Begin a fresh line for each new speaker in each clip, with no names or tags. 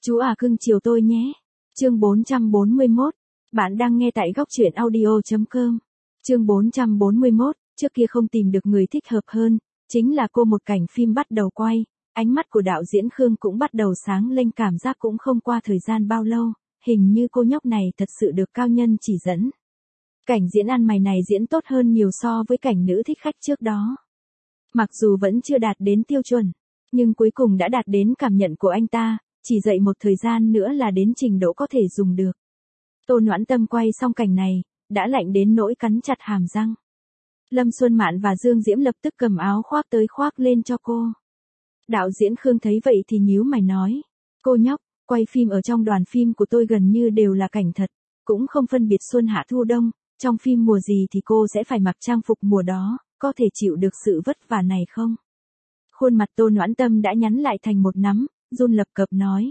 Chú à cưng chiều tôi nhé. Chương 441. Bạn đang nghe tại góc truyện audio.com. Chương 441. Trước kia không tìm được người thích hợp hơn, chính là cô. Một cảnh phim bắt đầu quay, ánh mắt của đạo diễn Khương cũng bắt đầu sáng lên, cảm giác cũng không qua thời gian bao lâu, hình như cô nhóc này thật sự được cao nhân chỉ dẫn. Cảnh diễn ăn mày này diễn tốt hơn nhiều so với cảnh nữ thích khách trước đó. Mặc dù vẫn chưa đạt đến tiêu chuẩn, nhưng cuối cùng đã đạt đến cảm nhận của anh ta, chỉ dậy một thời gian nữa là đến trình độ có thể dùng được. Tô Noãn Tâm quay xong cảnh này, đã lạnh đến nỗi cắn chặt hàm răng. Lâm Xuân Mạn và Dương Diễm lập tức cầm áo khoác tới khoác lên cho cô. Đạo diễn Khương thấy vậy thì nhíu mày nói, cô nhóc, quay phim ở trong đoàn phim của tôi gần như đều là cảnh thật, cũng không phân biệt xuân hạ thu đông, trong phim mùa gì thì cô sẽ phải mặc trang phục mùa đó, có thể chịu được sự vất vả này không? Khuôn mặt Tô Noãn Tâm đã nhắn lại thành một nắm, run lập cập nói.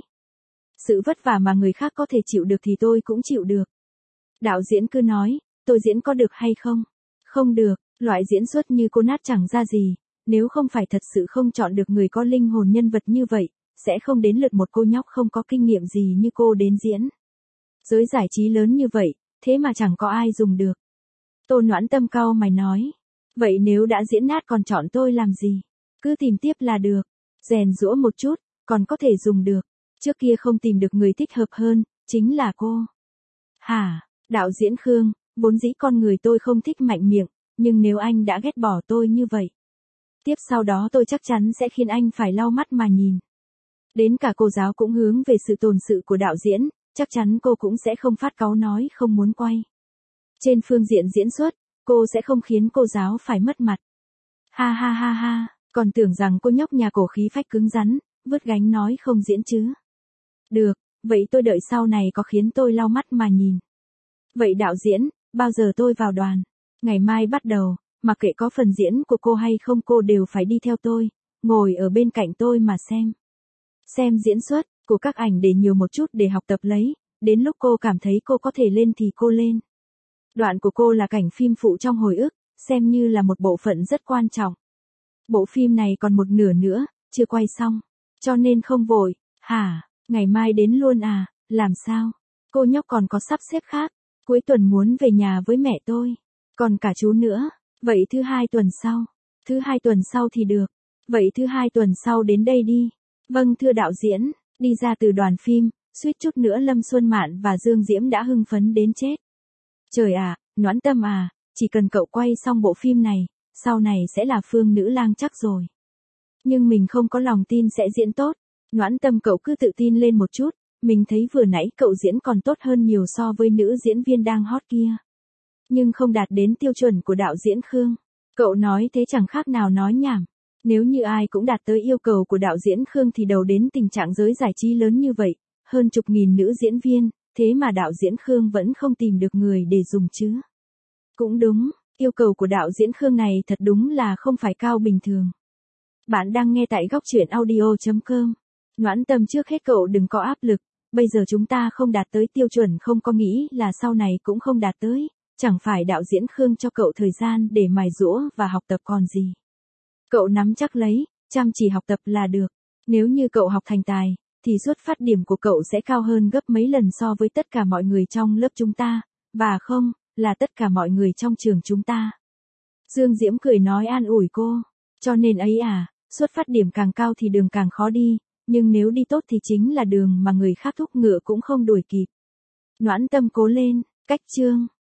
Sự vất vả mà người khác có thể chịu được thì tôi cũng chịu được. Đạo diễn cứ nói, tôi diễn có được hay không? Không được, loại diễn xuất như cô nát chẳng ra gì, nếu không phải thật sự không chọn được người có linh hồn nhân vật như vậy, sẽ không đến lượt một cô nhóc không có kinh nghiệm gì như cô đến diễn. Giới giải trí lớn như vậy, thế mà chẳng có ai dùng được. Tô Noãn Tâm cau mày nói, vậy nếu đã diễn nát còn chọn tôi làm gì? Cứ tìm tiếp là được, rèn giũa một chút, còn có thể dùng được. Trước kia không tìm được người thích hợp hơn, chính là cô. Hả, đạo diễn Khương, vốn dĩ con người tôi không thích mạnh miệng, nhưng nếu anh đã ghét bỏ tôi như vậy, tiếp sau đó tôi chắc chắn sẽ khiến anh phải lau mắt mà nhìn. Đến cả cô giáo cũng hướng về sự tồn sự của đạo diễn, chắc chắn cô cũng sẽ không phát cáu nói không muốn quay. Trên phương diện diễn xuất, cô sẽ không khiến cô giáo phải mất mặt. Ha ha ha ha, còn tưởng rằng cô nhóc nhà cổ khí phách cứng rắn, vứt gánh nói không diễn chứ. Được, vậy tôi đợi sau này có khiến tôi lau mắt mà nhìn. Vậy đạo diễn, bao giờ tôi vào đoàn? Ngày mai bắt đầu, mặc kệ có phần diễn của cô hay không cô đều phải đi theo tôi, ngồi ở bên cạnh tôi mà xem. Xem diễn xuất của các ảnh để nhiều một chút để học tập lấy, đến lúc cô cảm thấy cô có thể lên thì cô lên. Đoạn của cô là cảnh phim phụ trong hồi ức, xem như là một bộ phận rất quan trọng. Bộ phim này còn một nửa nữa, chưa quay xong, cho nên không vội. Hả, ngày mai đến luôn à, làm sao? Cô nhóc còn có sắp xếp khác, cuối tuần muốn về nhà với mẹ tôi, còn cả chú nữa, vậy thứ hai tuần sau. Thứ hai tuần sau thì được, vậy thứ hai tuần sau đến đây đi. Vâng thưa đạo diễn, đi ra từ đoàn phim, suýt chút nữa Lâm Xuân Mạn và Dương Diễm đã hưng phấn đến chết. Trời ạ, Noãn Tâm à, chỉ cần cậu quay xong bộ phim này, sau này sẽ là Phương Nữ Lang chắc rồi. Nhưng mình không có lòng tin sẽ diễn tốt. Noãn Tâm cậu cứ tự tin lên một chút, mình thấy vừa nãy cậu diễn còn tốt hơn nhiều so với nữ diễn viên đang hot kia. Nhưng không đạt đến tiêu chuẩn của đạo diễn Khương. Cậu nói thế chẳng khác nào nói nhảm. Nếu như ai cũng đạt tới yêu cầu của đạo diễn Khương thì đâu đến tình trạng giới giải trí lớn như vậy, hơn chục nghìn nữ diễn viên, thế mà đạo diễn Khương vẫn không tìm được người để dùng chứ. Cũng đúng, yêu cầu của đạo diễn Khương này thật đúng là không phải cao bình thường. Bạn đang nghe tại góc truyện audio.com. Noãn Tâm trước hết cậu đừng có áp lực, bây giờ chúng ta không đạt tới tiêu chuẩn không có nghĩ là sau này cũng không đạt tới, chẳng phải đạo diễn Khương cho cậu thời gian để mài giũa và học tập còn gì. Cậu nắm chắc lấy, chăm chỉ học tập là được, nếu như cậu học thành tài, thì xuất phát điểm của cậu sẽ cao hơn gấp mấy lần so với tất cả mọi người trong lớp chúng ta, và không, là tất cả mọi người trong trường chúng ta. Dương Diễm cười nói an ủi cô, cho nên ấy à, xuất phát điểm càng cao thì đường càng khó đi, nhưng nếu đi tốt thì chính là đường mà người khác thúc ngựa cũng không đuổi kịp. Noãn Tâm cố lên, cách chương.